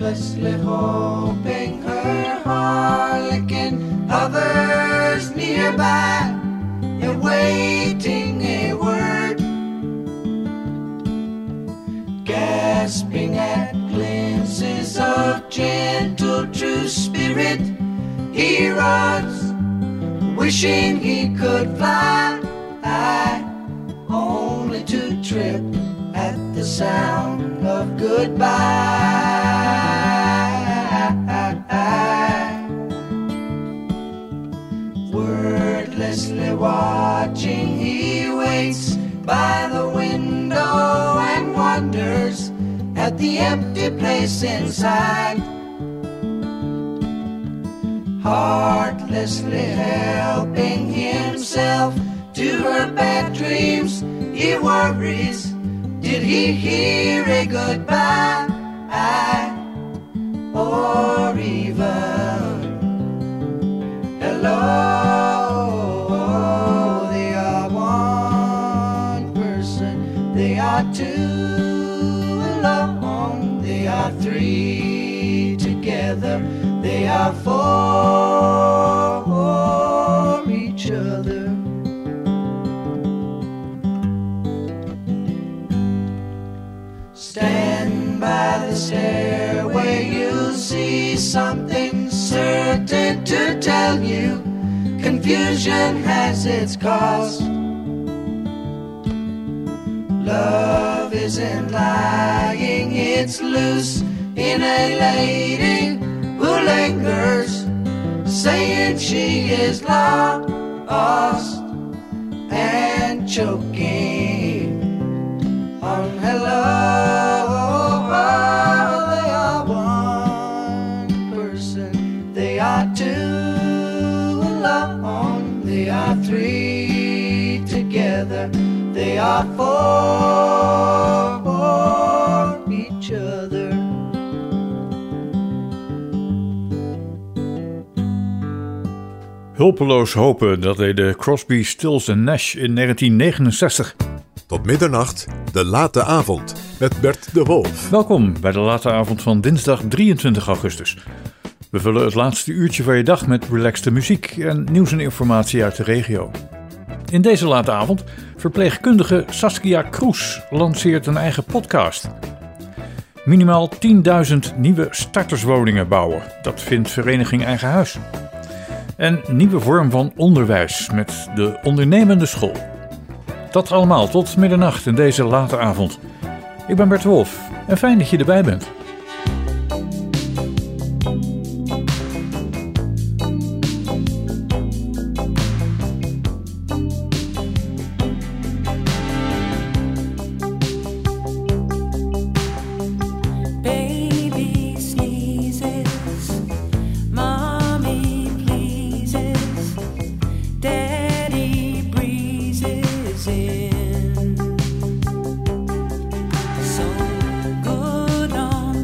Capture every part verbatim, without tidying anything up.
wordlessly hoping her harlequin hovers nearby, awaiting a word, gasping at glimpses of gentle true spirit. He runs, wishing he could fly, only to trip at the sound of goodbye. Wordlessly watching, he waits by the window and wonders at the empty place inside. Heartlessly helping himself to her bad dreams, he worries, did he hear a goodbye? Or even hello? They are one person, they are two alone, they are three together, they are for each other. Stand by the stairway, you'll see something certain to tell you. Confusion has its cost. Love isn't lying, it's loose in a lady who lingers, saying she is lost and choking on hello. They are one person, they are two alone, they are three together, they are for each other. Hulpeloos hopen, dat deden Crosby, Stills en Nash in negentien negenenzestig. Tot middernacht, de late avond, met Bert de Wolf. Welkom bij de late avond van dinsdag drieëntwintig augustus. We vullen het laatste uurtje van je dag met relaxte muziek en nieuws en informatie uit de regio. In deze late avond, verpleegkundige Saskia Kroes lanceert een eigen podcast. Minimaal tienduizend nieuwe starterswoningen bouwen, dat vindt vereniging Eigen Huis. En nieuwe vorm van onderwijs met de ondernemende school. Dat allemaal tot middernacht in deze late avond. Ik ben Bert Wolf en fijn dat je erbij bent. So good on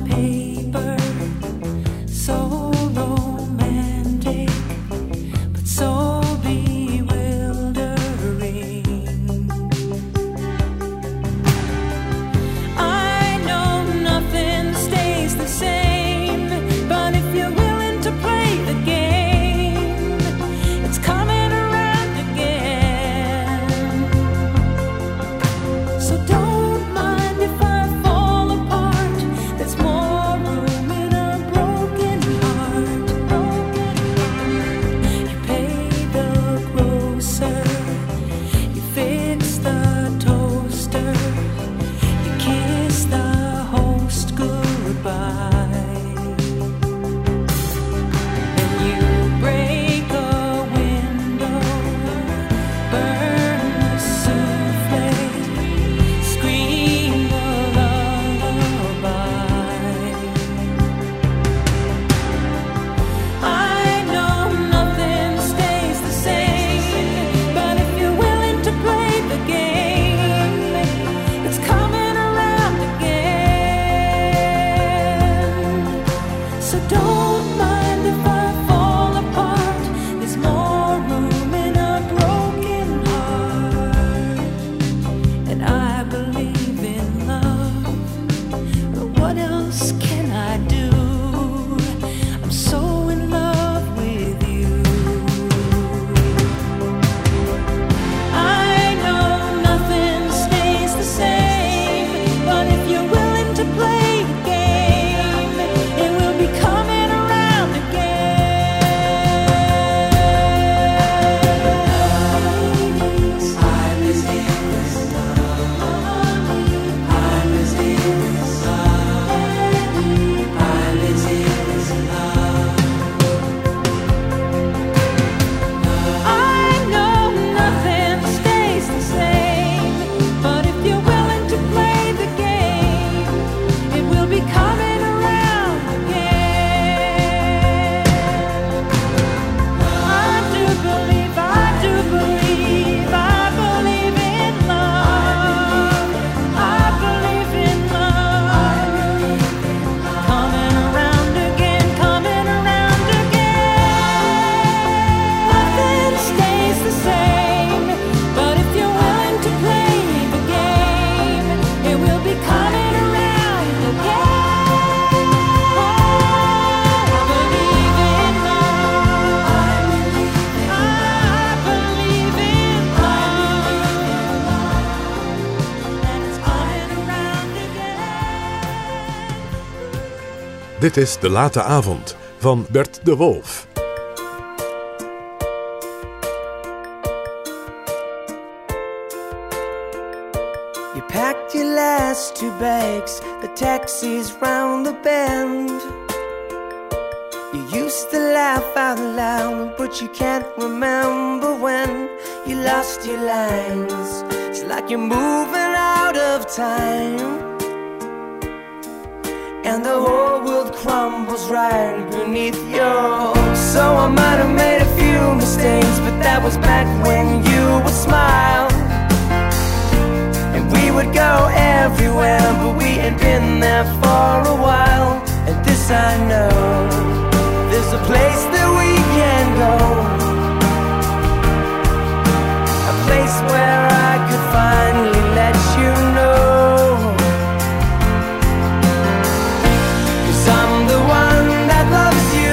Dit is De Late Avond van Bert de Wolf. You packed your last two bags, the taxi's round the bend. You used to laugh out loud, but you can't remember when you lost your lines. It's like you're moving out of time, and the whole world crumbles right beneath your. So I might have made a few mistakes, but that was back when you would smile. And we would go everywhere, but we ain't been there for a while. And this I know, there's a place that we can go, a place where I could finally let you know, 'cause I'm the one that loves you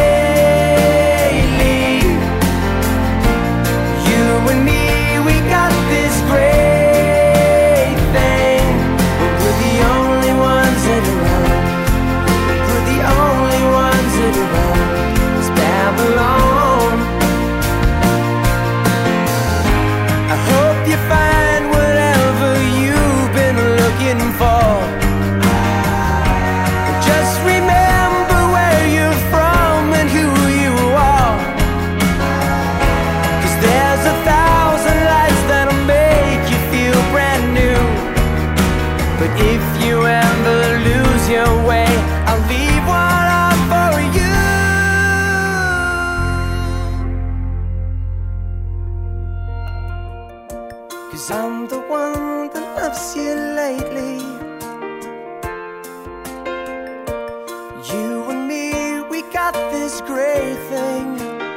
lately. You and me, we got this great thing, but we're the only ones that are around. We're the only ones that are around. It's Babylon. I hope you find whatever you've been looking for. And just remember where you're from and who you are, 'cause there's a thousand lights that'll make you feel brand new. But if you ever lose your way, I'll leave one up for you. 'Cause I'm the one that loves you lately. You and me, we got this great thing.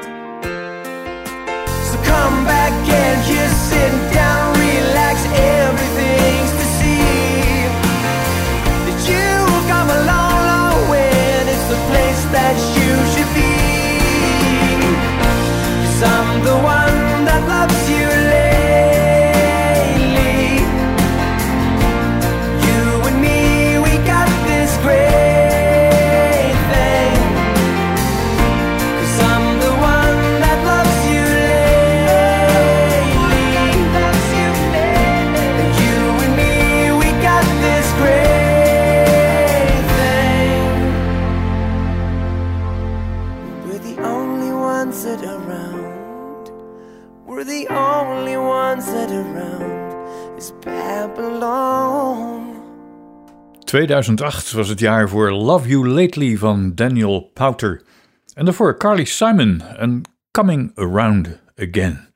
So come back and just sit down, relax, everything's to see. That you've come a long, long way, and it's the place that you should be. 'Cause I'm the one that loves you lately. You and me, we got this great thing. 'Cause I'm the one that loves you lately. And you and me, we got this great thing. We're the only ones that are around. We're the only ones that are around. It's Babylon. tweeduizend acht was het jaar voor Love You Lately van Daniel Powter. En daarvoor Carly Simon en Coming Around Again.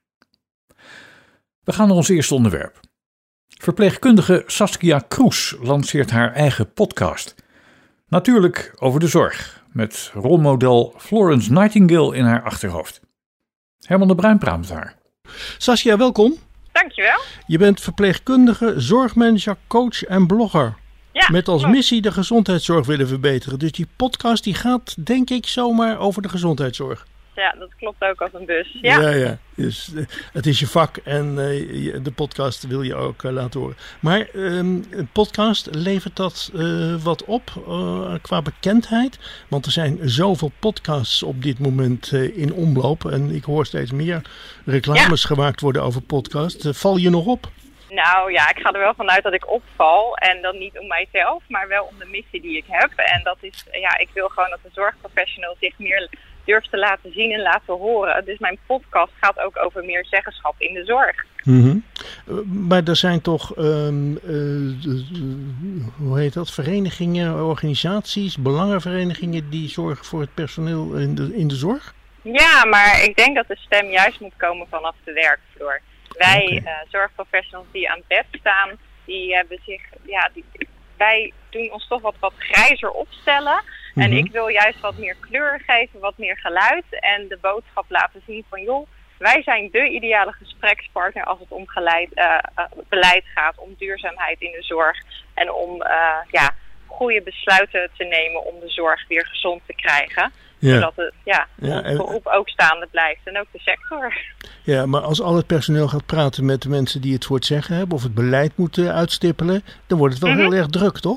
We gaan naar ons eerste onderwerp. Verpleegkundige Saskia Kroes lanceert haar eigen podcast. Natuurlijk over de zorg, met rolmodel Florence Nightingale in haar achterhoofd. Herman de Bruin praat met haar. Saskia, welkom. Dankjewel. Je bent verpleegkundige, zorgmanager, coach en blogger. Ja, met als klopt. missie de gezondheidszorg willen verbeteren. Dus die podcast die gaat, denk ik, zomaar over de gezondheidszorg. Ja, dat klopt ook als een bus. Ja, ja. ja. Dus, uh, het is je vak en uh, de podcast wil je ook uh, laten horen. Maar um, een podcast, levert dat uh, wat op uh, qua bekendheid? Want er zijn zoveel podcasts op dit moment uh, in omloop. En ik hoor steeds meer reclames ja. gemaakt worden over podcasts. Uh, val je nog op? Nou ja, ik ga er wel vanuit dat ik opval. En dan niet om mijzelf, maar wel om de missie die ik heb. En dat is, ja, ik wil gewoon dat de zorgprofessional zich meer durft te laten zien en laten horen. Dus mijn podcast gaat ook over meer zeggenschap in de zorg. Mm-hmm. Uh, maar er zijn toch, um, uh, uh, hoe heet dat, verenigingen, organisaties, belangenverenigingen die zorgen voor het personeel in de, in de zorg? Ja, maar ik denk dat de stem juist moet komen vanaf de werkvloer. Wij okay. uh, zorgprofessionals die aan het bed staan, die hebben zich, ja, die, wij doen ons toch wat, wat grijzer opstellen. En mm-hmm. ik wil juist wat meer kleur geven, wat meer geluid en de boodschap laten zien van joh, wij zijn de ideale gesprekspartner als het om geleid, uh, uh, beleid gaat, om duurzaamheid in de zorg en om uh, ja, goede besluiten te nemen om de zorg weer gezond te krijgen. Ja. Zodat het ja, ja, en, beroep ook staande blijft en ook de sector. Ja, maar als al het personeel gaat praten met de mensen die het voor het zeggen hebben of het beleid moeten uitstippelen, dan wordt het wel mm-hmm. heel erg druk, toch?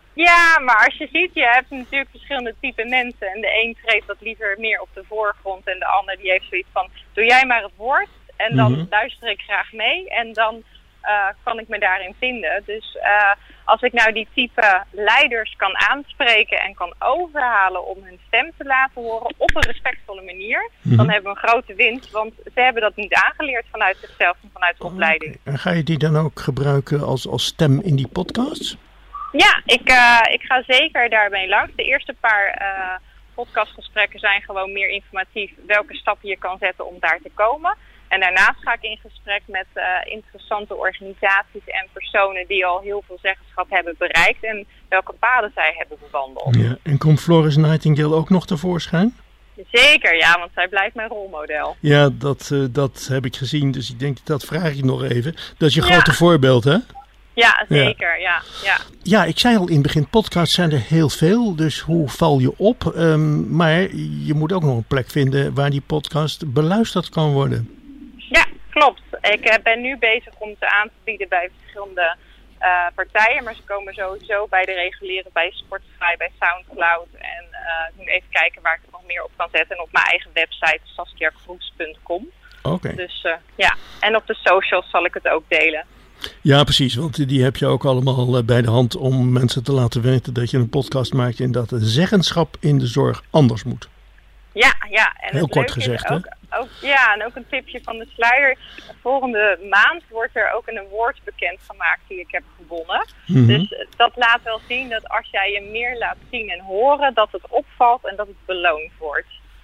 Ja, maar als je ziet, je hebt natuurlijk verschillende type mensen. En de een treedt wat liever meer op de voorgrond en de ander die heeft zoiets van, doe jij maar het woord en dan mm-hmm. luister ik graag mee en dan uh, kan ik me daarin vinden. Dus uh, als ik nou die type leiders kan aanspreken en kan overhalen om hun stem te laten horen op een respectvolle manier, mm-hmm. dan hebben we een grote winst, want ze hebben dat niet aangeleerd vanuit zichzelf en vanuit de oh, opleiding. Okay. En ga je die dan ook gebruiken als, als stem in die podcasts? Ja, ik, uh, ik ga zeker daarmee langs. De eerste paar uh, podcastgesprekken zijn gewoon meer informatief welke stappen je kan zetten om daar te komen. En daarnaast ga ik in gesprek met uh, interessante organisaties en personen die al heel veel zeggenschap hebben bereikt en welke paden zij hebben bewandeld. Ja, en komt Florence Nightingale ook nog tevoorschijn? Zeker, ja, want zij blijft mijn rolmodel. Ja, dat, uh, dat heb ik gezien, dus ik denk dat vraag ik nog even. Dat is je ja. grote voorbeeld, hè? Ja, zeker. Ja. Ja, ja. ja, ik zei al in het begin, podcasts zijn er heel veel. Dus hoe val je op? Um, maar je moet ook nog een plek vinden waar die podcast beluisterd kan worden. Ja, klopt. Ik uh, ben nu bezig om ze aan te bieden bij verschillende uh, partijen. Maar ze komen sowieso bij de reguliere, bij Spotify, bij Soundcloud. En uh, ik moet even kijken waar ik het nog meer op kan zetten. En op mijn eigen website, saskia kroes punt com. Oké. Okay. Dus uh, ja, en op de socials zal ik het ook delen. Ja, precies, want die heb je ook allemaal bij de hand om mensen te laten weten dat je een podcast maakt en dat de zeggenschap in de zorg anders moet. Ja, ja. En heel kort gezegd, hè? Ook, ook, ja, en ook een tipje van de sluier. Volgende maand wordt er ook een award bekendgemaakt die ik heb gewonnen. Mm-hmm. Dus dat laat wel zien dat als jij je meer laat zien en horen, dat het opvalt en dat het beloond wordt.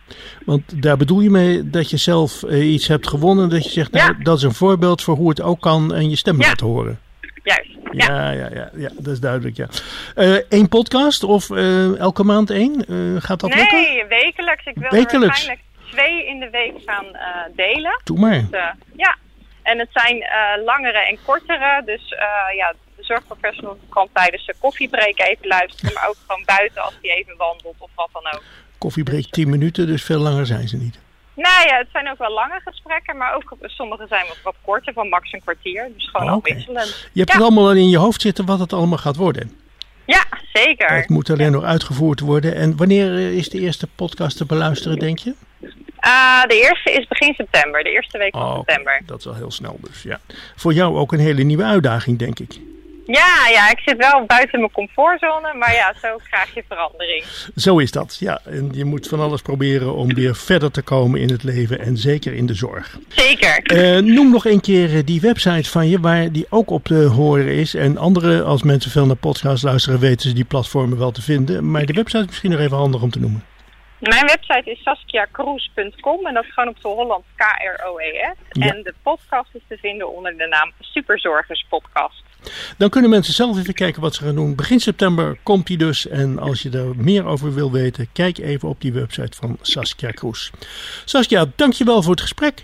Want daar bedoel je mee dat je zelf uh, iets hebt gewonnen. Dat je zegt, nou, ja. dat is een voorbeeld voor hoe het ook kan en je stem ja. laten horen. Juist. Ja, ja, ja, ja, ja dat is duidelijk, ja. Eén uh, podcast of uh, elke maand één? Uh, gaat dat nee, lukken? Nee, wekelijks. Ik wil wekelijks. er waarschijnlijk twee in de week gaan uh, delen. Doe maar. Dus, uh, ja, en het zijn uh, langere en kortere. Dus uh, ja, de zorgprofessional kan tijdens de koffiebreak even luisteren. Maar ook gewoon buiten als hij even wandelt of wat dan ook. Koffiebreak tien minuten, dus veel langer zijn ze niet. Nou ja, het zijn ook wel lange gesprekken, maar ook sommige zijn wat, wat korter, van max een kwartier. Dus gewoon oh, okay. afwisselend. Je hebt ja. het allemaal in je hoofd zitten wat het allemaal gaat worden. Ja, zeker. Het moet alleen ja. nog uitgevoerd worden. En wanneer is de eerste podcast te beluisteren, denk je? Uh, de eerste is begin september, de eerste week van oh, september. Okay. Dat is wel heel snel dus, ja. Voor jou ook een hele nieuwe uitdaging, denk ik. Ja, ja, ik zit wel buiten mijn comfortzone, maar ja, zo krijg je verandering. Zo is dat, ja. En je moet van alles proberen om weer verder te komen in het leven en zeker in de zorg. Zeker. Uh, noem nog een keer die website van je, waar die ook op te horen is. En andere, als mensen veel naar podcasts luisteren, weten ze die platformen wel te vinden. Maar de website is misschien nog even handig om te noemen. Mijn website is saskia kroes punt com en dat is gewoon op de Holland K R O E S. Ja. En de podcast is te vinden onder de naam Superzorgers Podcast. Dan kunnen mensen zelf even kijken wat ze gaan doen. Begin september komt die dus. En als je er meer over wil weten, kijk even op die website van Saskia Kroes. Saskia, dankjewel voor het gesprek.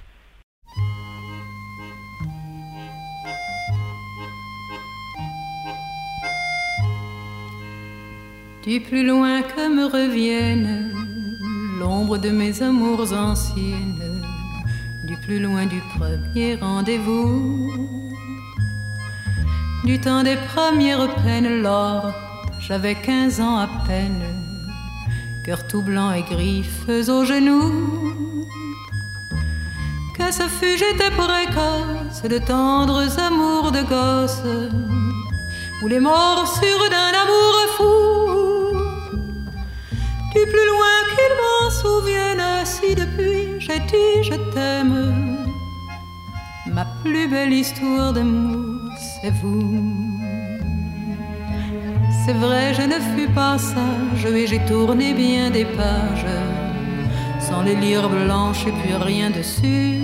Du plus loin que me revienne l'ombre de mes amours anciennes, du plus loin du premier rendez-vous, du temps des premières peines, lors j'avais quinze ans à peine, cœur tout blanc et griffes aux genoux. Que ce fut, j'étais précoce, de tendres amours de gosse, ou les morsures d'un amour fou. Du plus loin qu'il m'en souvienne, si depuis j'ai dit je t'aime, ma plus belle histoire d'amour, c'est vous. C'est vrai, je ne fus pas sage et j'ai tourné bien des pages, sans les lire blanches et puis rien dessus.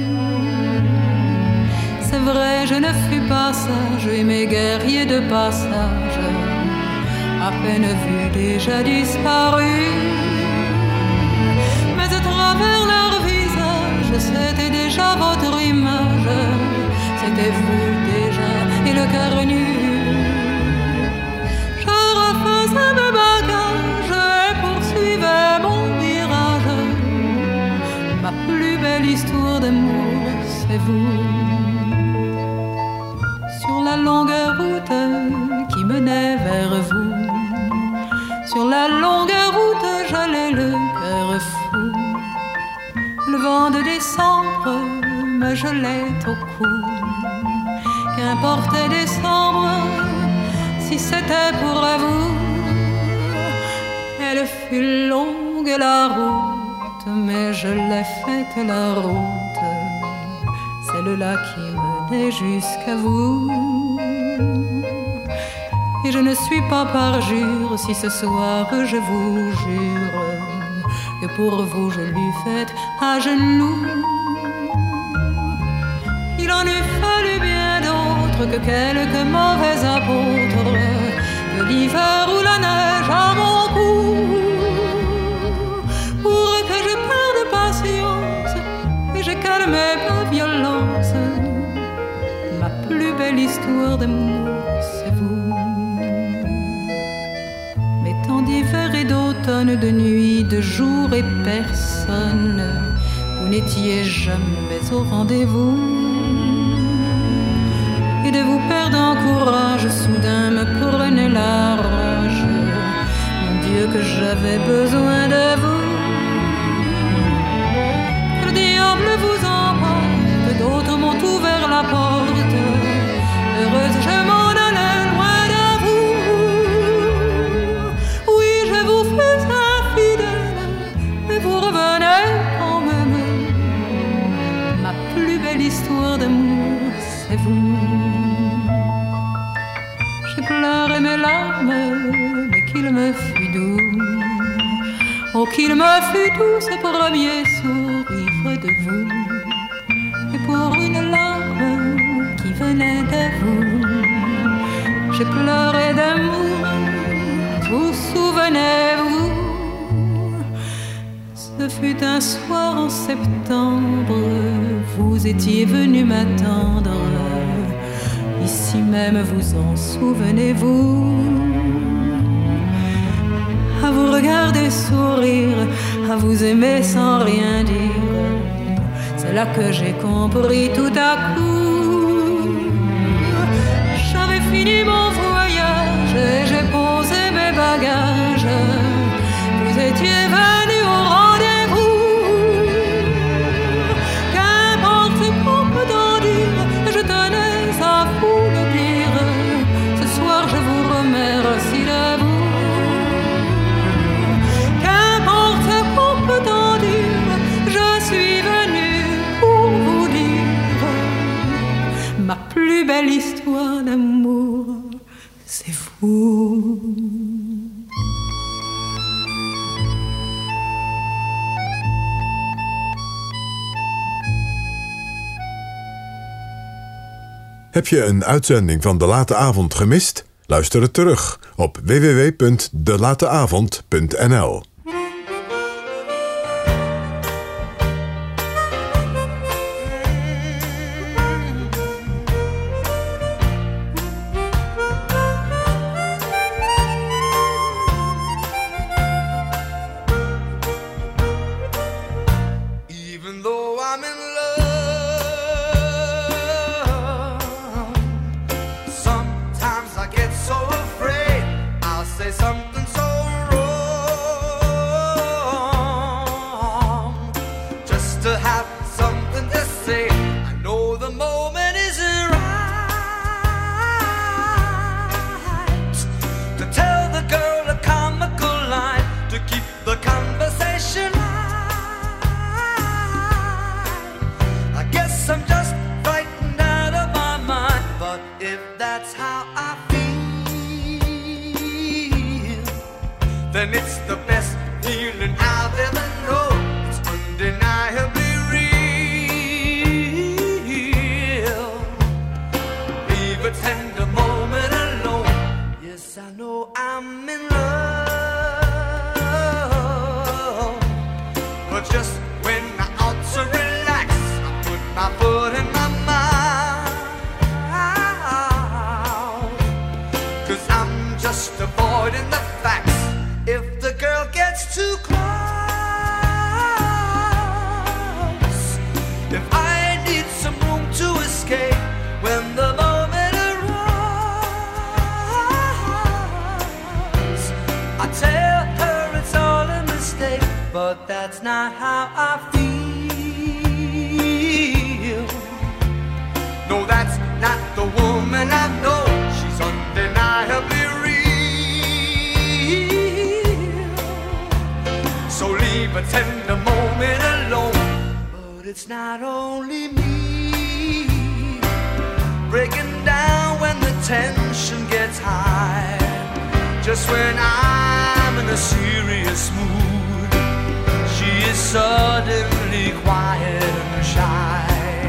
C'est vrai, je ne fus pas sage et mes guerriers de passage, à peine vus, déjà disparus. Mais à travers leur visage, c'était déjà votre image, c'était vous déjà et le cœur nu. Je refaisais mes bagages et poursuivais mon virage. Ma plus belle histoire d'amour, c'est vous. Sur la longue route qui menait vers vous, me fous. Le vent de décembre me gelait au cou. Qu'importe décembre, si c'était pour vous. Elle fut longue la route, mais je l'ai faite la route, celle-là qui menait jusqu'à vous. Et je ne suis pas parjure si ce soir je vous jure que pour vous je l'eus faite à genoux. Il en eût fallu bien d'autres que quelques mauvais apôtres, que l'hiver ou la neige à mon cou, pour que je perde patience et je calme ma violence. Ma plus belle histoire d'amour, c'est vous. Mais tant d'hiver et d'automne, de nuit, de jour et personne, vous n'étiez jamais au rendez-vous. Et de vous perdre en courage, soudain me prenait la rage. Mon Dieu, que j'avais besoin de vous. Que le diable vous emporte, d'autres m'ont ouvert la porte. Heureuse, je m'en allais loin de vous. Oui, je vous fus infidèle, mais vous revenez quand même. Ma plus belle histoire d'amour, c'est vous. Pleurer mes larmes, mais qu'il me fut doux. Oh, qu'il me fut doux ce premier sourire de vous. Et pour une larme qui venait de vous, j'ai pleuré d'amour, vous souvenez-vous. Ce fut un soir en septembre, vous étiez venu m'attendre. Ici même, vous en souvenez-vous? À vous regarder sourire, à vous aimer sans rien dire, c'est là que j'ai compris tout à coup. J'avais fini mon voyage et j'ai posé mes bagages. Vous étiez venu au rendez-vous. Qu'importe ce qu'on peut en dire, je tenais à vous le dire. Ce soir je vous remercie de vous. Qu'importe ce qu'on peut en dire, je suis venue pour vous dire. Ma plus belle histoire d'amour, c'est vous. Heb je een uitzending van De Late Avond gemist? Luister het terug op w w w punt de late avond punt n l. Something so wrong. that's not how I feel. No, that's not the woman I know. She's undeniably real. So leave a tender moment alone. But it's not only me breaking down when the tension gets high. Just when I'm in a serious mood, she is suddenly quiet and shy.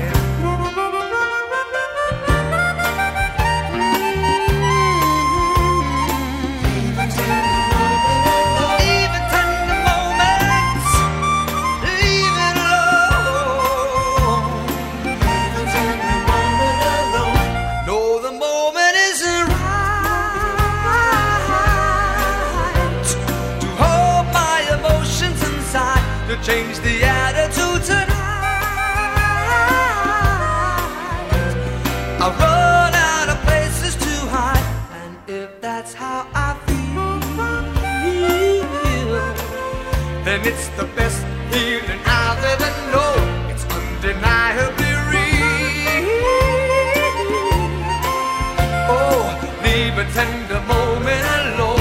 Change the attitude tonight. I run out of places to hide, and if that's how I feel, then it's the best feeling I've ever known. It's undeniably real. Oh, leave a tender moment alone.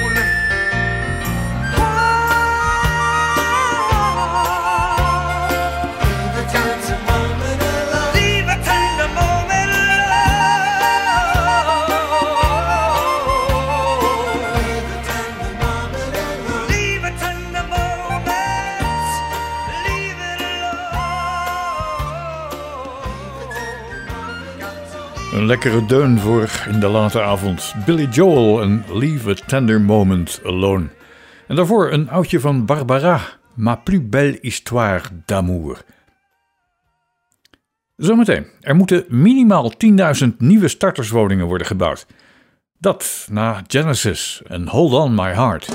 Een lekkere deun voor in de late avond. Billy Joel en Leave a Tender Moment Alone. En daarvoor een oudje van Barbara, Ma plus belle histoire d'amour. Zometeen, er moeten minimaal tienduizend nieuwe starterswoningen worden gebouwd. Dat na Genesis en Hold On My Heart.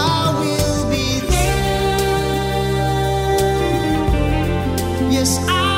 Yes, I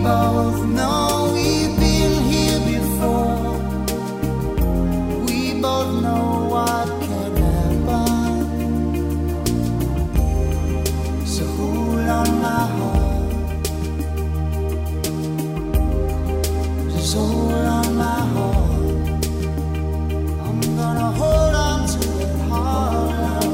both know we've been here before. We both know what can happen. So hold on my heart. Just hold on my heart. I'm gonna hold on to it hard.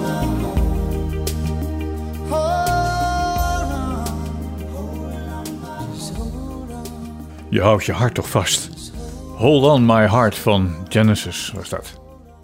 Je houdt je hart toch vast. Hold on my heart van Genesis was dat.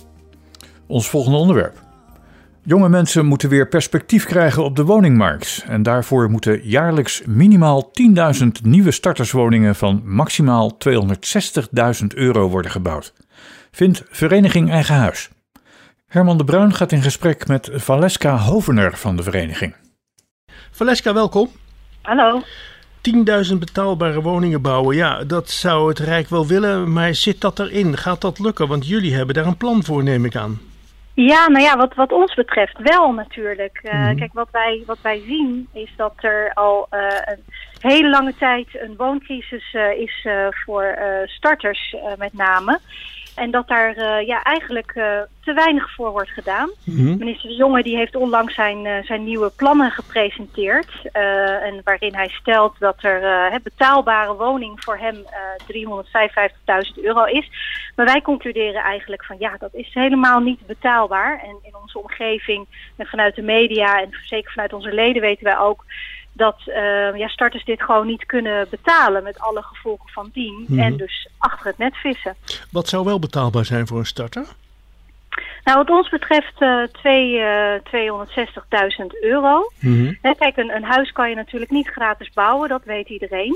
Ons volgende onderwerp. Jonge mensen moeten weer perspectief krijgen op de woningmarkt. En daarvoor moeten jaarlijks minimaal tienduizend nieuwe starterswoningen van maximaal tweehonderdzestigduizend euro worden gebouwd. Vindt Vereniging Eigen Huis. Herman de Bruin gaat in gesprek met Valeska Hovener van de vereniging. Valeska, welkom. Hallo. tienduizend betaalbare woningen bouwen, ja, dat zou het Rijk wel willen, maar zit dat erin? Gaat dat lukken? Want jullie hebben daar een plan voor, neem ik aan. Ja, nou ja, wat, wat ons betreft wel natuurlijk. Uh, Mm-hmm. Kijk, wat wij, wat wij zien is dat er al uh, een hele lange tijd een wooncrisis uh, is uh, voor uh, starters uh, met name. En dat daar uh, ja, eigenlijk uh, te weinig voor wordt gedaan. Mm-hmm. Minister De Jonge die heeft onlangs zijn, uh, zijn nieuwe plannen gepresenteerd. Uh, en waarin hij stelt dat er uh, betaalbare woning voor hem uh, driehonderdvijfenvijftigduizend euro is. Maar wij concluderen eigenlijk van ja, dat is helemaal niet betaalbaar. En in onze omgeving en vanuit de media en zeker vanuit onze leden weten wij ook dat uh, ja, starters dit gewoon niet kunnen betalen met alle gevolgen van dien. Mm-hmm. En dus achter het net vissen. Wat zou wel betaalbaar zijn voor een starter? Nou, wat ons betreft uh, twee, uh, tweehonderdzestigduizend euro. Mm-hmm. Hè, kijk, een, een huis kan je natuurlijk niet gratis bouwen, dat weet iedereen.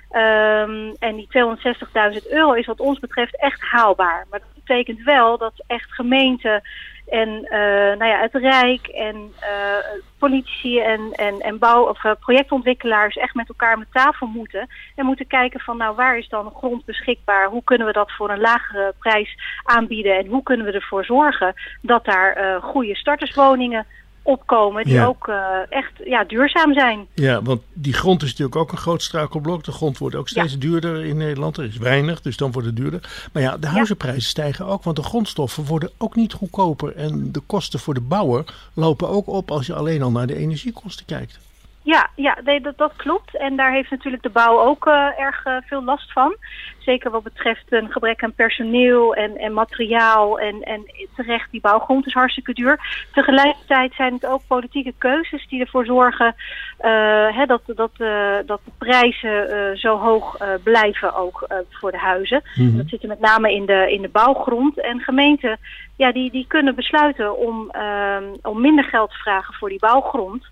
Um, en die tweehonderdzestigduizend euro is wat ons betreft echt haalbaar. Maar dat betekent wel dat echt gemeenten en uh, nou ja, het Rijk en uh, politici en, en, en bouw- of uh, projectontwikkelaars echt met elkaar met tafel moeten. En moeten kijken van nou waar is dan grond beschikbaar? Hoe kunnen we dat voor een lagere prijs aanbieden? En hoe kunnen we ervoor zorgen dat daar uh, goede starterswoningen opkomen die Ja. ook uh, echt ja, duurzaam zijn. Ja, want die grond is natuurlijk ook een groot struikelblok. De grond wordt ook steeds Ja. duurder in Nederland. Er is weinig, dus dan wordt het duurder. Maar ja, de huizenprijzen stijgen ook, want de grondstoffen worden ook niet goedkoper. En de kosten voor de bouwer lopen ook op als je alleen al naar de energiekosten kijkt. Ja, ja nee, dat, dat klopt. En daar heeft natuurlijk de bouw ook uh, erg uh, veel last van. Zeker wat betreft een gebrek aan personeel en, en materiaal. En, en terecht, die bouwgrond is hartstikke duur. Tegelijkertijd zijn het ook politieke keuzes die ervoor zorgen uh, hè, dat, dat, uh, dat de prijzen uh, zo hoog uh, blijven ook uh, voor de huizen. Mm-hmm. Dat zit er met name in de, in de bouwgrond. En gemeenten ja, die, die kunnen besluiten om, um, om minder geld te vragen voor die bouwgrond.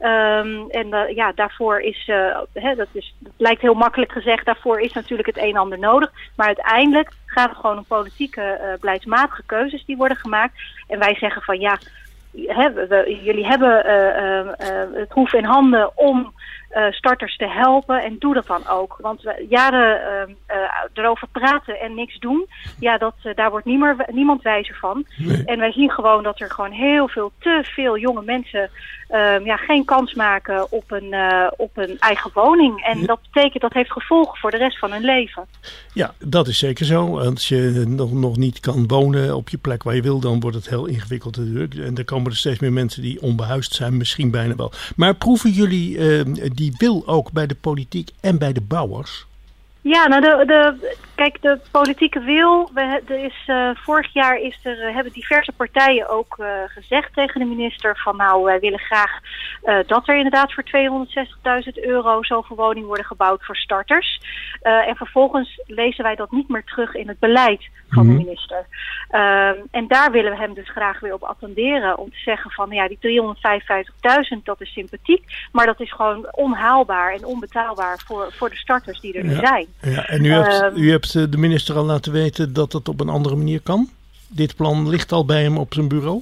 Um, en uh, ja, daarvoor is, uh, hè, dat is, dat lijkt heel makkelijk gezegd, daarvoor is natuurlijk het een en ander nodig. Maar uiteindelijk gaat het gewoon om politieke, uh, beleidsmatige keuzes die worden gemaakt. En wij zeggen van ja, hè, we, jullie hebben uh, uh, uh, het hoef in handen om uh, starters te helpen en doe dat dan ook. Want we jaren uh, uh, erover praten en niks doen, ja, dat, uh, daar wordt niemer, niemand wijzer van. Nee. En wij zien gewoon dat er gewoon heel veel, te veel jonge mensen uh, ja, geen kans maken op een, uh, op een eigen woning. En dat betekent, dat heeft gevolgen voor de rest van hun leven. Ja, dat is zeker zo. Als je nog, nog niet kan wonen op je plek waar je wil, dan wordt het heel ingewikkeld natuurlijk. En er komen er steeds meer mensen die onbehuisd zijn, misschien bijna wel. Maar proeven jullie uh, die wil ook bij de politiek en bij de bouwers? Ja, nou de, de, kijk, de politieke wil, we, er is, uh, vorig jaar is er, uh, hebben diverse partijen ook uh, gezegd tegen de minister van nou, wij willen graag uh, dat er inderdaad voor tweehonderdzestigduizend euro zoveel woningen worden gebouwd voor starters. Uh, en vervolgens lezen wij dat niet meer terug in het beleid van de minister. Uh, en daar willen we hem dus graag weer op attenderen om te zeggen van ja, die driehonderdvijfenvijftigduizend, dat is sympathiek, maar dat is gewoon onhaalbaar en onbetaalbaar voor, voor de starters die er nu Ja. zijn. Ja, en u hebt, Um, u hebt de minister al laten weten dat het op een andere manier kan? Dit plan ligt al bij hem op zijn bureau?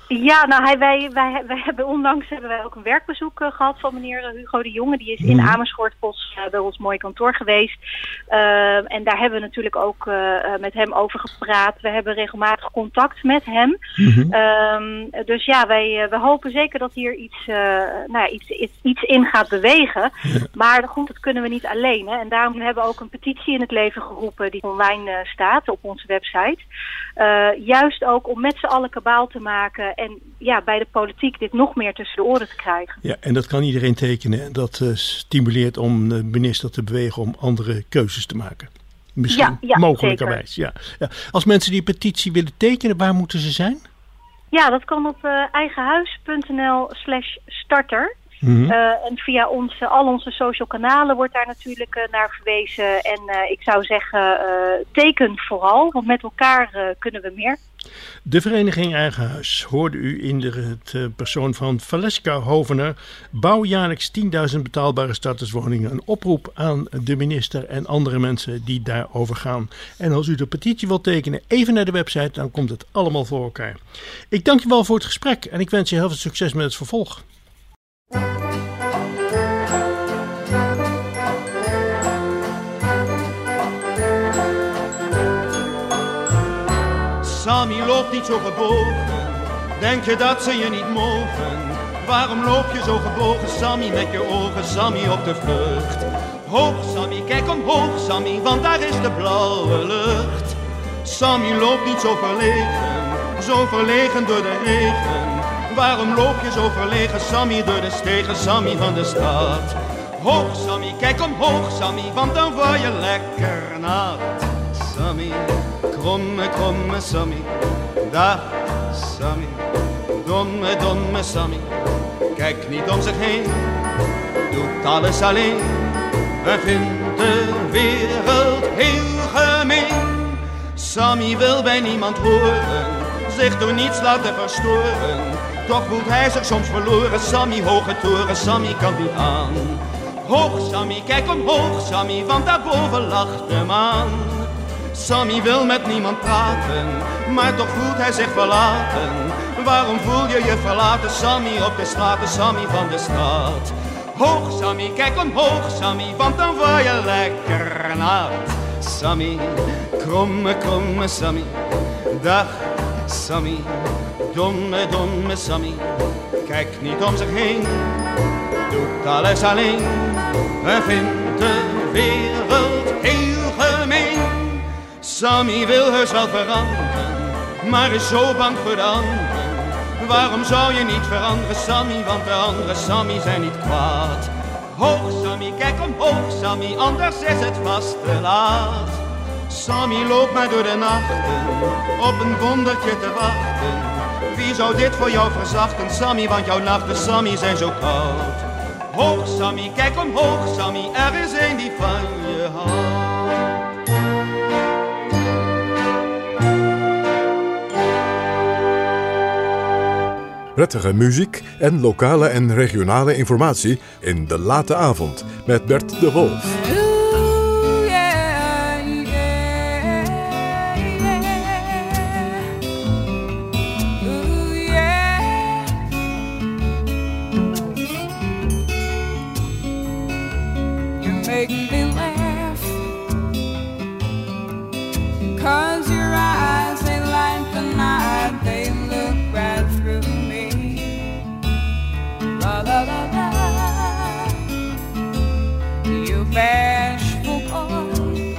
Ja, nou hij, wij, wij, wij hebben onlangs hebben wij ook een werkbezoek uh, gehad van meneer Hugo de Jonge. Die is in mm-hmm. Amersfoort-Bos uh, bij ons mooie kantoor geweest. Uh, en daar hebben we natuurlijk ook uh, met hem over gepraat. We hebben regelmatig contact met hem. Mm-hmm. Um, dus ja, wij uh, we hopen zeker dat hier iets, uh, nou ja, iets, iets, iets in gaat bewegen. Ja. Maar goed, dat kunnen we niet alleen. Hè. En daarom hebben we ook een petitie in het leven geroepen die online uh, staat op onze website. Uh, juist ook om met z'n allen kabaal te maken en ja, bij de politiek dit nog meer tussen de oren te krijgen. Ja, en dat kan iedereen tekenen. Dat uh, stimuleert om de minister te bewegen om andere keuzes te maken. Misschien ja, ja, mogelijkerwijs. Ja, ja. Als mensen die petitie willen tekenen, waar moeten ze zijn? Ja, dat kan op uh, eigenhuis.nl slash starter. Mm-hmm. Uh, en via onze, al onze social kanalen wordt daar natuurlijk uh, naar verwezen. En uh, ik zou zeggen, uh, teken vooral, want met elkaar uh, kunnen we meer. De vereniging Eigen Huis hoorde u in de het, uh, persoon van Valeska Hovener. Bouw jaarlijks tienduizend betaalbare starterswoningen. Een oproep aan de minister en andere mensen die daarover gaan. En als u de petitie wilt tekenen, even naar de website, dan komt het allemaal voor elkaar. Ik dank je wel voor het gesprek en ik wens je heel veel succes met het vervolg. Sammy loopt niet zo gebogen, denk je dat ze je niet mogen? Waarom loop je zo gebogen, Sammy, met je ogen, Sammy, op de vlucht? Hoog, Sammy, kijk omhoog, Sammy, want daar is de blauwe lucht. Sammy loopt niet zo verlegen, zo verlegen door de regen. Waarom loop je zo verlegen, Sammy, door de stegen, Sammy, van de stad? Hoog, Sammy, kijk omhoog, Sammy, want dan word je lekker nat. Sammy, kromme, kromme Sammy, dag Sammy, domme, domme Sammy. Kijk niet om zich heen, doet alles alleen en vindt de wereld heel gemeen. Sammy wil bij niemand horen, zich door niets laten verstoren. Toch voelt hij zich soms verloren, Sammy, hoge toren, Sammy kan niet aan. Hoog Sammy, kijk omhoog Sammy, want daarboven lacht de maan. Sammy wil met niemand praten, maar toch voelt hij zich verlaten. Waarom voel je je verlaten, Sammy, op de straten, Sammy van de stad? Hoog Sammy, kijk omhoog Sammy, want dan word je lekker nat. Sammy, kromme, kromme Sammy, dag Sammy, domme, domme Sammy. Kijkt niet om zich heen, doet alles alleen en vindt de wereld heel gemeen. Sammy wil heus wel veranderen, maar is zo bang voor de anderen. Waarom zou je niet veranderen, Sammy, want de andere Sammy zijn niet kwaad. Hoog Sammy, kijk omhoog Sammy, anders is het vast te laat. Sammy loopt maar door de nachten, op een wondertje te wachten. Wie zou dit voor jou verzachten, Sammy, want jouw nachten, Sammy, zijn zo koud. Hoog Sammy, kijk omhoog Sammy, er is een die van je houdt. Prettige muziek en lokale en regionale informatie in De Late Avond met Bert de Wolf. Bashful boy,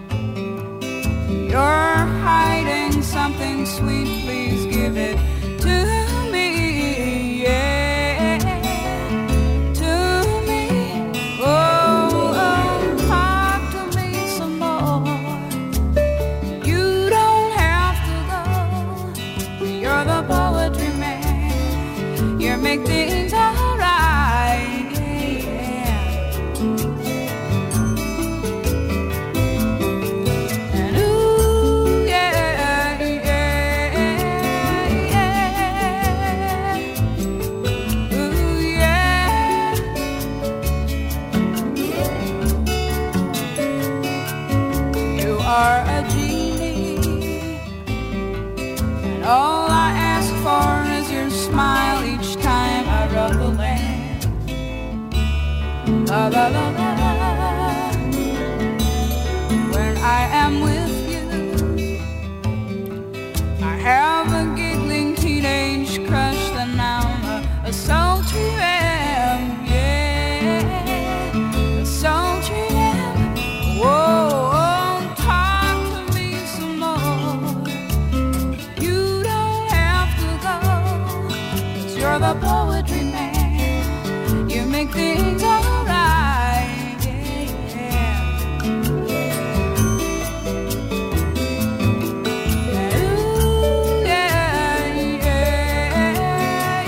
you're hiding something sweet, please give it to me, yeah, to me, oh, oh, talk to me some more, you don't have to go, you're the poetry man, you make things alright, yeah. Are a genie, and all I ask for is your La la la la. When I am with you, I have a giggling teenage crush, and I'm a, a sultry lamb, yeah, a sultry lamb. Whoa, talk to me some more. You don't have to go, 'cause you're the poetry man. You make things alright, yeah. Ooh, yeah, yeah,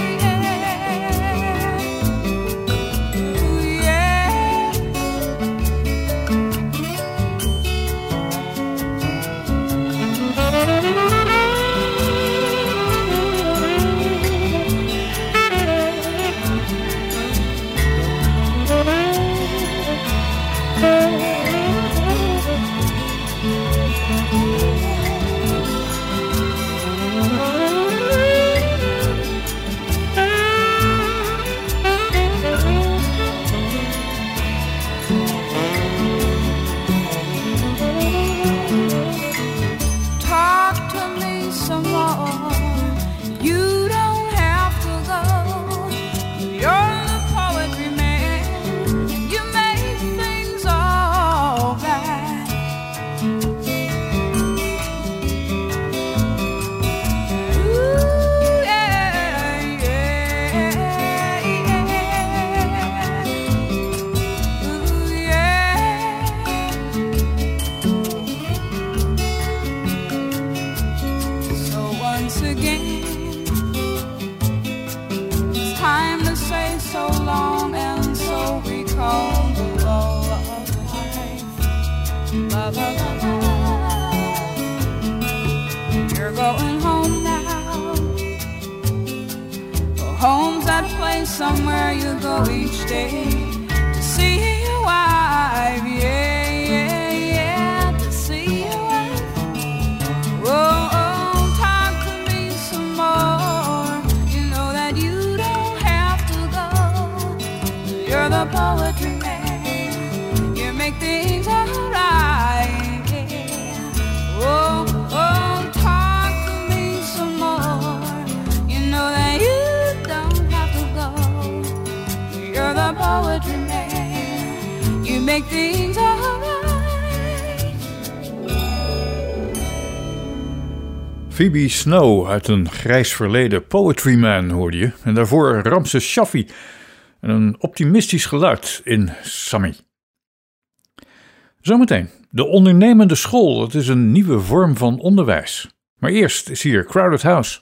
yeah. Ooh, yeah. Talk to me some more. You don't have to go. You're the poetry man. You make things all right. Ooh, yeah, yeah, yeah. Ooh, yeah. So once again, it's time to say so long, and so we call the law of life. La la la la. You're going home now. Well, home's that place somewhere you go each day to see your wife, yeah, yeah, yeah, to see your wife. Whoa, oh, talk to me some more. You know that you don't have to go. You're the poetry man. You make things alright, yeah. Whoa, oh, talk to me some more. You know that you don't have to go. You're the poetry man. You make things alright. Phoebe Snow uit een grijs verleden, Poetry Man hoorde je. En daarvoor Ramses Shaffi en een optimistisch geluid in Sammy. Zometeen, de ondernemende school, dat is een nieuwe vorm van onderwijs. Maar eerst is hier Crowded House.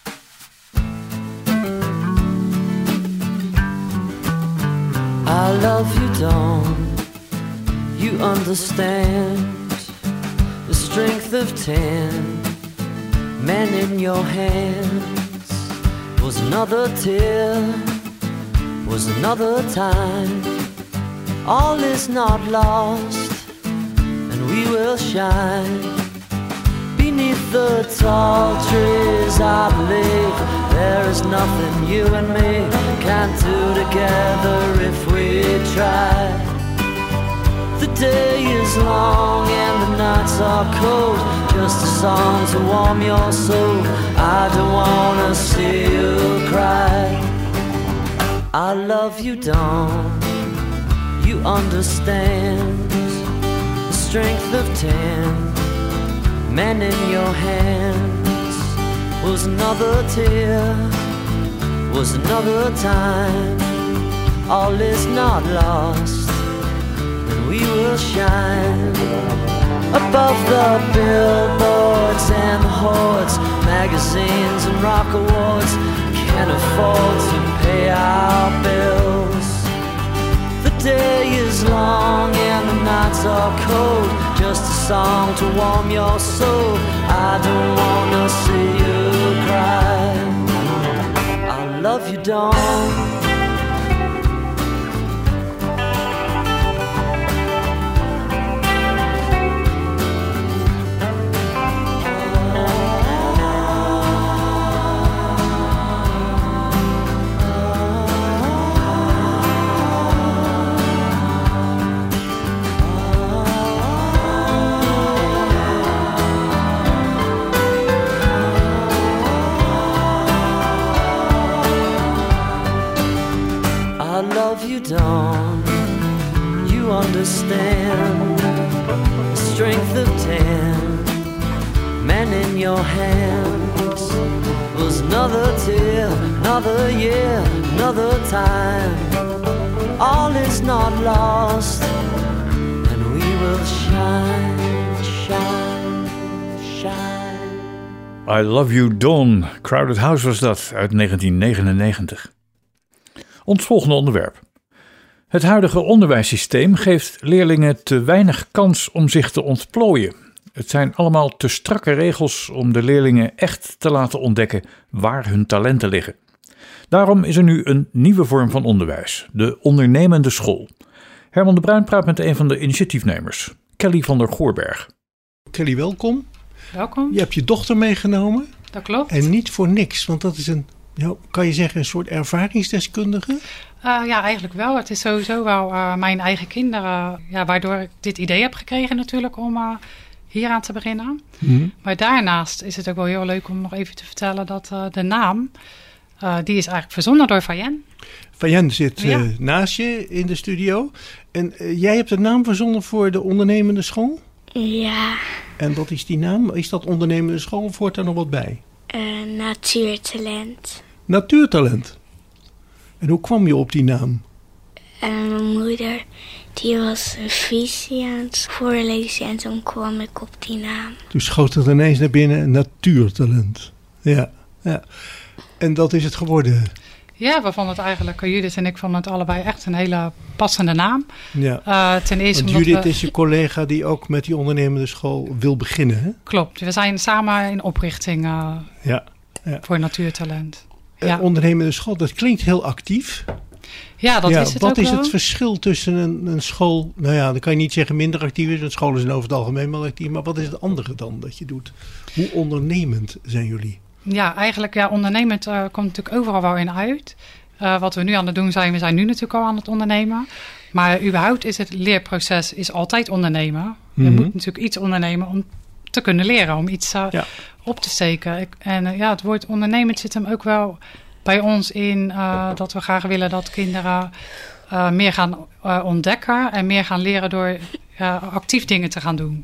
I love you, don't you understand? The strength of ten men in your hands was another tear, was another time. All is not lost, and we will shine beneath the tall trees. I believe there is nothing you and me can't do together if we try. The day is long and the nights are cold, just a song to warm your soul. I don't wanna see you cry. I love you, don't you understand? The strength of ten men in your hands was another tear, was another time. All is not lost, and we will shine above the billboards and the hordes, magazines and rock awards. Can't afford to pay our bills. The day is long and the nights are cold, just a song to warm your soul. I don't wanna see you cry. I love you, don't. in your hands was another tear, another year, another time. All is not lost, and we will shine, shine, shine. I Love You Dawn, Crowded House was dat, uit negentien negenennegentig. Ons volgende onderwerp. Het huidige onderwijssysteem geeft leerlingen te weinig kans om zich te ontplooien. Het zijn allemaal te strakke regels om de leerlingen echt te laten ontdekken waar hun talenten liggen. Daarom is er nu een nieuwe vorm van onderwijs, de ondernemende school. Herman de Bruin praat met een van de initiatiefnemers, Kelly van der Goorberg. Kelly, welkom. Welkom. Je hebt je dochter meegenomen. Dat klopt. En niet voor niks, want dat is een, ja, kan je zeggen, een soort ervaringsdeskundige? Uh, ja, eigenlijk wel. Het is sowieso wel uh, mijn eigen kinderen, ja, waardoor ik dit idee heb gekregen natuurlijk om uh, hier aan te beginnen. Mm-hmm. Maar daarnaast is het ook wel heel leuk om nog even te vertellen dat uh, de naam, uh, die is eigenlijk verzonnen door Fayen. Fayen zit uh, ja. naast je in de studio. En uh, jij hebt de naam verzonnen voor de ondernemende school? Ja. En wat is die naam? Is dat ondernemende school of hoort daar nog wat bij? Uh, natuurtalent. Natuurtalent. En hoe kwam je op die naam? Uh, mijn moeder, die was een visie aan het voorlezen en toen kwam ik op die naam. Toen schoot het ineens naar binnen, natuurtalent. Ja, ja. En dat is het geworden. Ja, we vonden het eigenlijk, Judith en ik vonden het allebei echt een hele passende naam. Ja. Uh, ten eerste Want Judith we... is je collega die ook met die ondernemende school wil beginnen, hè? Klopt, we zijn samen in oprichting uh, ja. Ja. voor natuurtalent. Uh, ja. Ondernemende school, dat klinkt heel actief. Ja, dat ja, is het wat ook is wel. het verschil tussen een, een school, nou ja, dan kan je niet zeggen minder actief is, want scholen zijn over het algemeen wel actief, maar wat is het andere dan dat je doet? Hoe ondernemend zijn jullie? Ja, eigenlijk ja, ondernemend uh, komt natuurlijk overal wel in uit. Uh, wat we nu aan het doen zijn, we zijn nu natuurlijk al aan het ondernemen. Maar überhaupt is het leerproces is altijd ondernemen. Mm-hmm. Je moet natuurlijk iets ondernemen om te kunnen leren, om iets uh, ja. op te steken. Ik, en uh, ja, het woord ondernemend zit hem ook wel bij ons in uh, dat we graag willen dat kinderen uh, meer gaan uh, ontdekken en meer gaan leren door uh, actief dingen te gaan doen.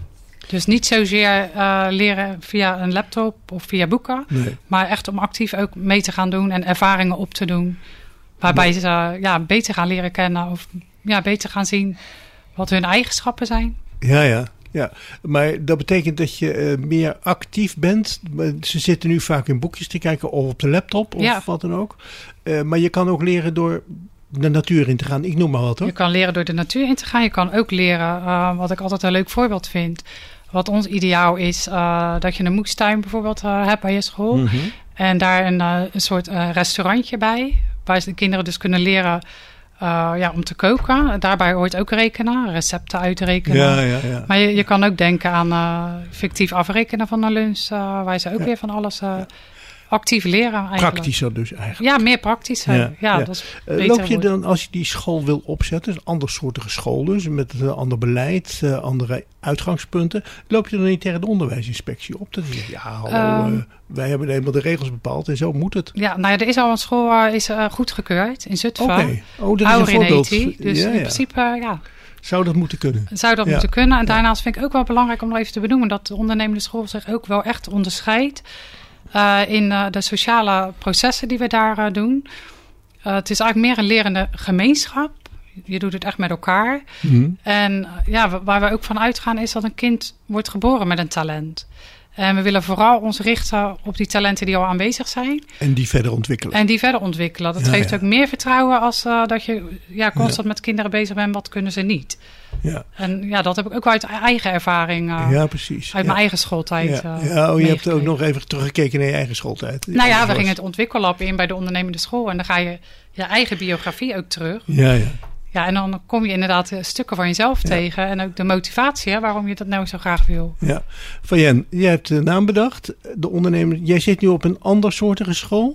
Dus niet zozeer uh, leren via een laptop of via boeken, nee. maar echt om actief ook mee te gaan doen en ervaringen op te doen. Waarbij nee. ze uh, ja, beter gaan leren kennen of ja, beter gaan zien wat hun eigenschappen zijn. Ja, ja. Ja, maar dat betekent dat je uh, meer actief bent. Ze zitten nu vaak in boekjes te kijken of op de laptop of ja. wat dan ook. Uh, maar je kan ook leren door de natuur in te gaan. Ik noem maar wat hoor. Je kan leren door de natuur in te gaan. Je kan ook leren, uh, wat ik altijd een leuk voorbeeld vind. Wat ons ideaal is, uh, dat je een moestuin bijvoorbeeld uh, hebt bij je school. Mm-hmm. En daar een, uh, een soort uh, restaurantje bij. Waar de kinderen dus kunnen leren Uh, ja, om te koken. Daarbij hoort ook rekenen, recepten uitrekenen. Ja, ja, ja. Maar je, je kan ook denken aan uh, fictief afrekenen van een lunch, uh, waar ze ook ja. weer van alles uh, ja. actief leren. Eigenlijk. Praktischer dus eigenlijk. Ja, meer praktischer. Ja, ja, ja. Dat is uh, loop je dan, als je die school wil opzetten, een andersoortige school dus, met een ander beleid, uh, andere uitgangspunten, loop je dan niet tegen de onderwijsinspectie op? Dat je zegt, ja, hallo, um, uh, wij hebben helemaal de regels bepaald en zo moet het. Ja, nou ja, er is al een school uh, is, uh, goedgekeurd in Zutphen. Oké, okay. Oh, dat is een voorbeeld. Dus ja, in ja. principe, uh, ja. Zou dat moeten kunnen? Zou dat ja. moeten kunnen. En daarnaast vind ik ook wel belangrijk om nog even te benoemen dat de ondernemende school zich ook wel echt onderscheidt Uh, in uh, de sociale processen die we daar uh, doen. Uh, het is eigenlijk meer een lerende gemeenschap. Je doet het echt met elkaar. Mm-hmm. En uh, ja, waar we ook van uitgaan is dat een kind wordt geboren met een talent. En we willen vooral ons richten op die talenten die al aanwezig zijn. En die verder ontwikkelen. En die verder ontwikkelen. Dat ja, geeft ja. ook meer vertrouwen als uh, dat je ja, constant ja. met kinderen bezig bent. Wat kunnen ze niet? Ja. En ja, dat heb ik ook wel uit eigen ervaring. Uh, ja, precies. Uit ja. mijn eigen schooltijd. Ja, uh, ja oh, je hebt ook nog even teruggekeken naar je eigen schooltijd. Nou ja, we gingen het ontwikkellab in bij de ondernemende school. En dan ga je je eigen biografie ook terug. Ja, ja. Ja, en dan kom je inderdaad stukken van jezelf ja. tegen. En ook de motivatie, hè, waarom je dat nou zo graag wil. Ja. Fayen, jij hebt de naam bedacht. De ondernemer, jij zit nu op een andersoortige school.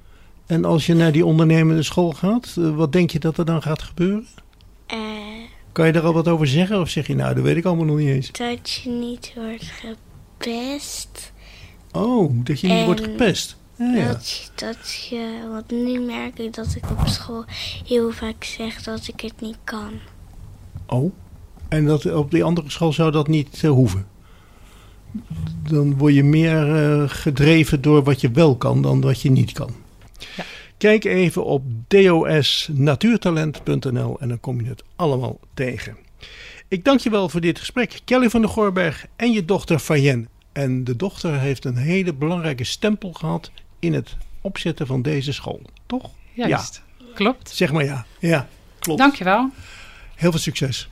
En als je naar die ondernemende school gaat, wat denk je dat er dan gaat gebeuren? Uh, kan je daar al wat over zeggen? Of zeg je, nou, dat weet ik allemaal nog niet eens. Dat je niet wordt gepest. Oh, dat je niet en wordt gepest. Ja, ja. Dat, dat je, want nu merk ik dat ik op school heel vaak zeg dat ik het niet kan. Oh, en dat op die andere school zou dat niet uh, hoeven? dan word je meer uh, gedreven door wat je wel kan dan wat je niet kan. Ja. Kijk even op d o s natuurtalent punt n l en dan kom je het allemaal tegen. Ik dank je wel voor dit gesprek, Kelly van der Goorberg en je dochter Fayen. En de dochter heeft een hele belangrijke stempel gehad in het opzetten van deze school, toch? Juist, ja. Klopt. Zeg maar ja. Ja, klopt. Dank je wel. Heel veel succes.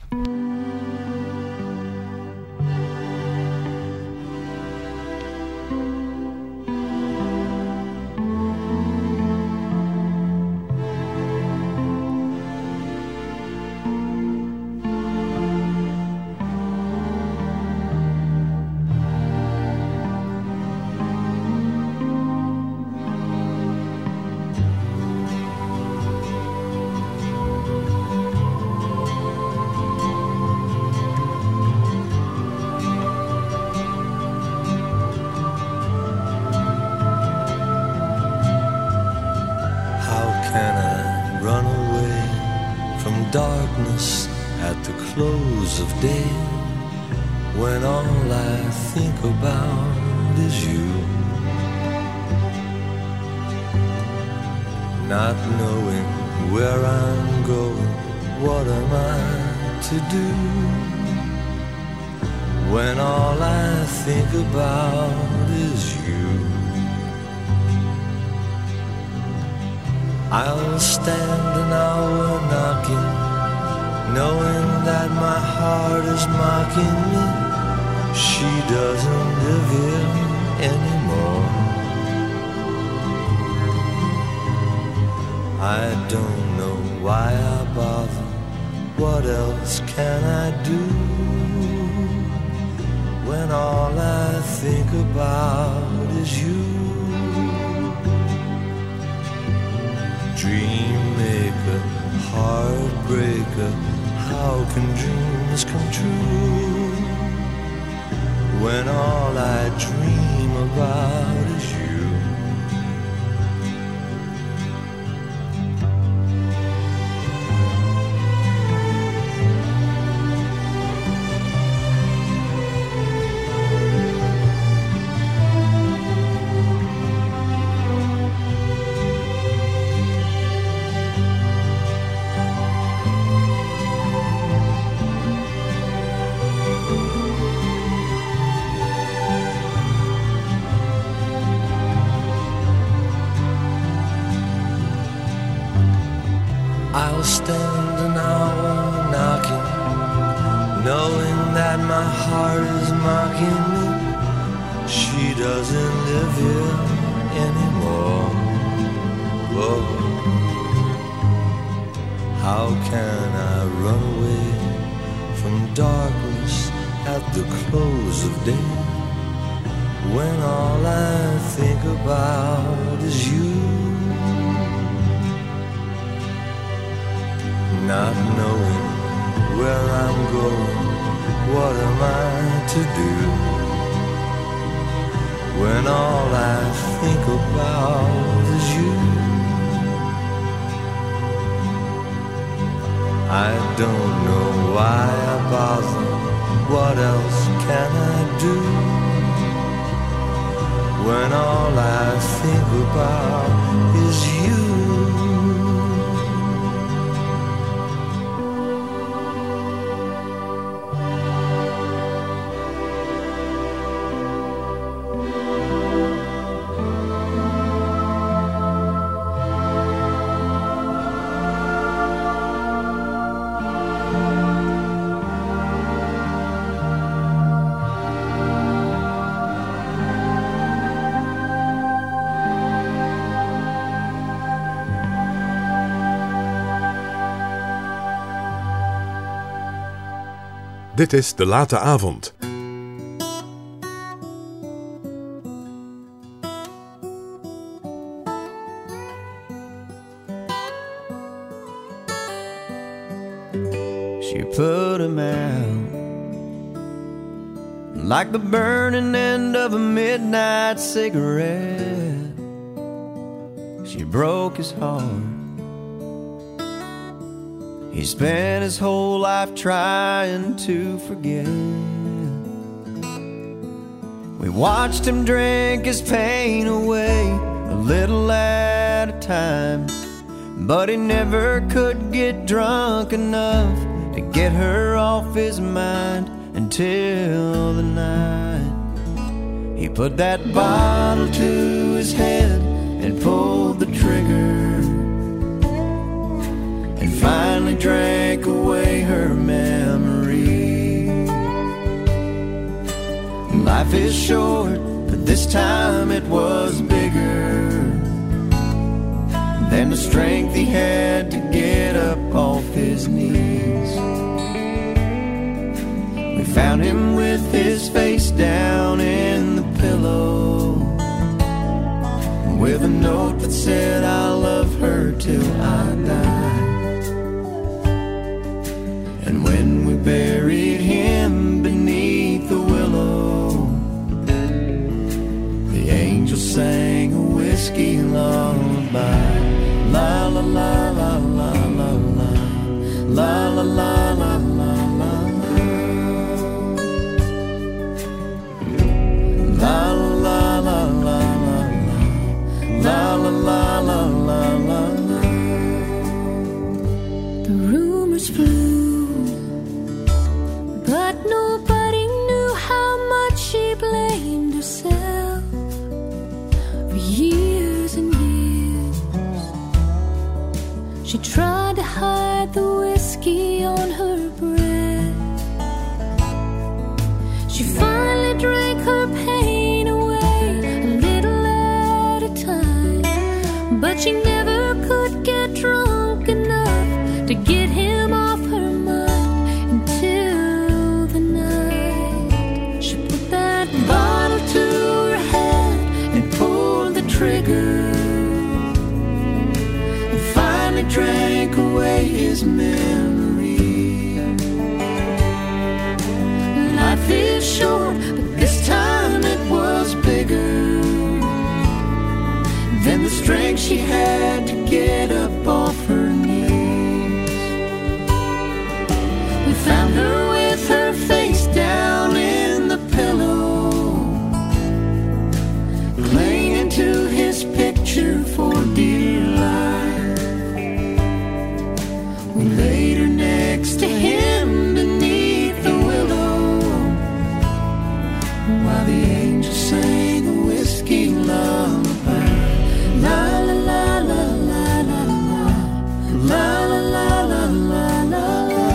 darkness at the close of day, when all I think about is you. Not knowing where I'm going, what am I to do, when all I think about is you. I'll stand an hour knocking, knowing that my heart is mocking me. She doesn't live here anymore. I don't know why I bother. What else can I do, when all I think about is you? Dream maker, heartbreaker, how can dreams come true, when all I dream about is you? I'll stand an hour knocking, knowing that my heart is mocking me. She doesn't live here anymore. Whoa. How can I run away from darkness at the close of day, when all I think about is you? Not knowing where I'm going, what am I to do, when all I think about is you? I don't know why I bother. What else can I do, when all I think about is you? Dit is De Late Avond. She put him out like the burning end of a midnight cigarette. She broke his heart. He spent his whole life trying to forget. We watched him drink his pain away, a little at a time. But he never could get drunk enough to get her off his mind until the night he put that bottle to his head and pulled the trigger, and finally drank away her memory. Life is short, but this time it was bigger than the strength he had to get up off his knees. We found him with his face down in the pillow, with a note that said, I'll love her till I die. And when we buried him beneath the willow, the angel sang a whiskey lullaby. La la la la la la la, la la la la la la, la la la la la, la la la la la la. The rumors flew, but nobody knew how much she blamed herself for years and years. She tried to hide the whiskey on her breath. She finally drank her pain away, a little at a time. But she never could get drunk enough to get him off her mind until the night she put that bottle to her head and pulled the trigger, drank away his memory. Life is short, but this time it was bigger than the strength she had to get up off her knees. We found her with her face down in the pillow, clinging to his picture for dear life. We laid her next to him beneath the willow, while the angel sang a whiskey lullaby. La la la la la la la, la la la la la la la.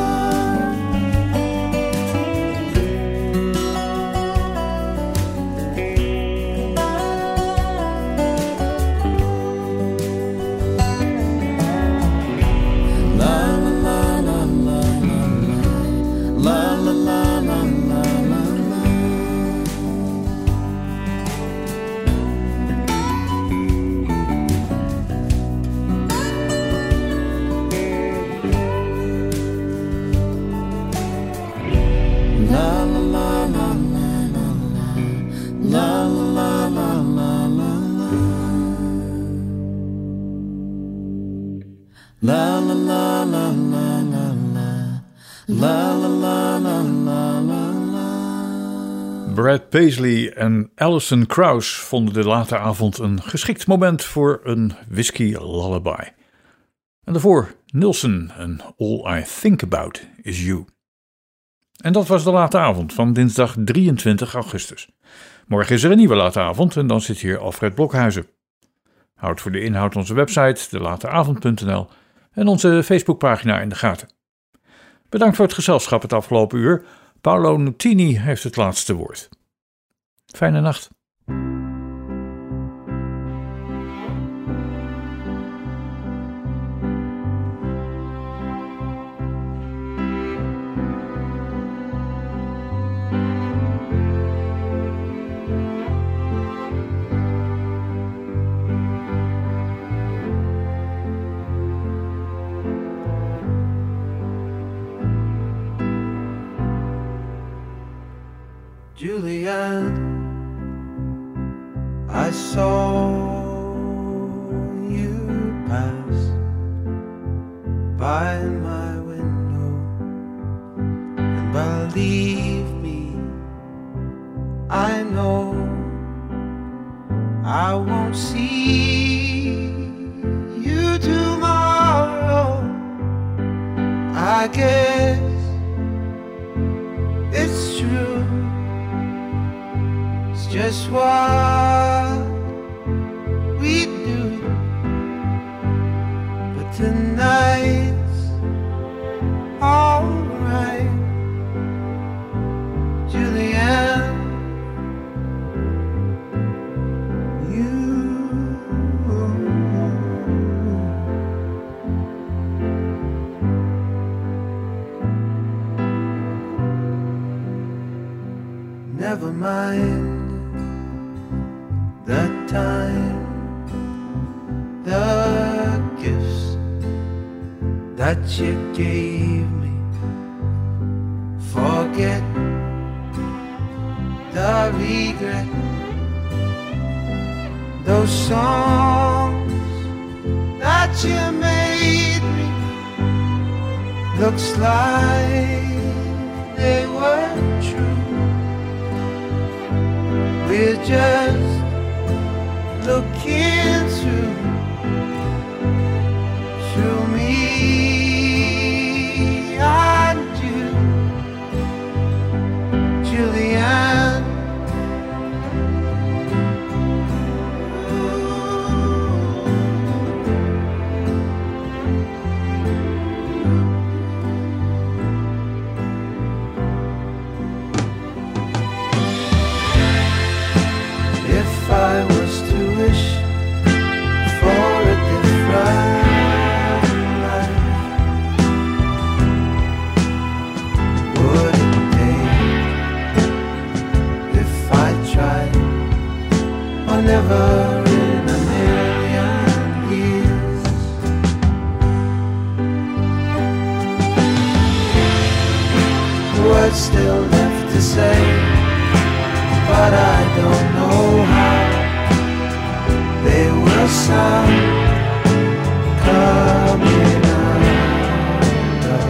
La la la la la la la, la la la la la la la. Brad Paisley en Alison Krauss vonden de late avond een geschikt moment voor een whisky lullaby. En daarvoor Nilsson en All I Think About Is You. En dat was de late avond van dinsdag drieëntwintig augustus. Morgen is er een nieuwe late avond en dan zit hier Alfred Blokhuizen. Houd voor de inhoud onze website de lateavond punt n l en onze Facebookpagina in de gaten. Bedankt voor het gezelschap het afgelopen uur. Paolo Nutini heeft het laatste woord. Fijne nacht. Juliet, I saw you pass by my window, and believe me, I know won't see you tomorrow. I guess it's true. It's just what we do. But tonight's alright, Julianne. Never mind that time, the gifts that you gave me. Forget the regret. Those songs that you made me, looks like they were true. We're just looking through, through me and you, Julianne. If I was to wish for a different life, would it take if I tried, or never in a million years? Words still left to say, but I don't know how they will sound coming out of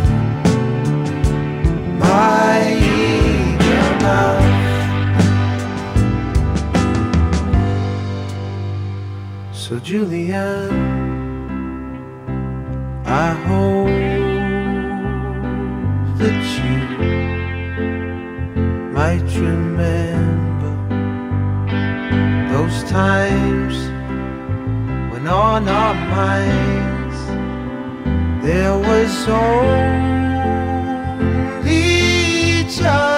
my eager mouth. So Julianne, I hope that you might remember those times when on our minds there was only each other.